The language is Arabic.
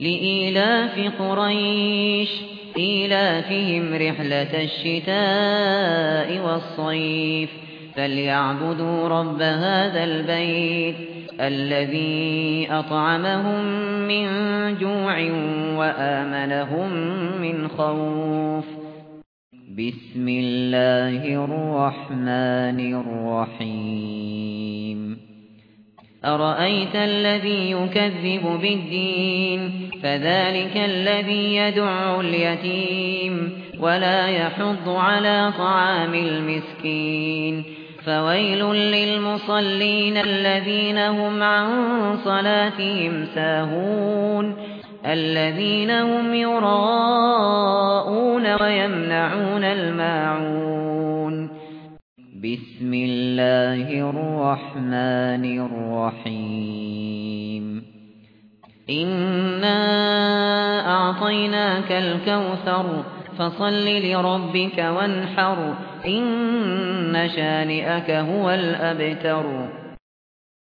لإيلاف قريش إيلافهم رحلة الشتاء والصيف فليعبدوا رب هذا البيت الذي أطعمهم من جوع وآمنهم من خوف. بسم الله الرحمن الرحيم. أرأيت الذي يكذب بالدين فذلك الذي يدع اليتيم ولا يحض على طعام المسكين فويل للمصلين الذين هم عن صلاتهم ساهون الذين هم يراءون ويمنعون الماعون. بسم الله الرحمن الرحيم. إنا أعطيناك الكوثر فصل لربك وانحر إن شانئك هو الأبتر.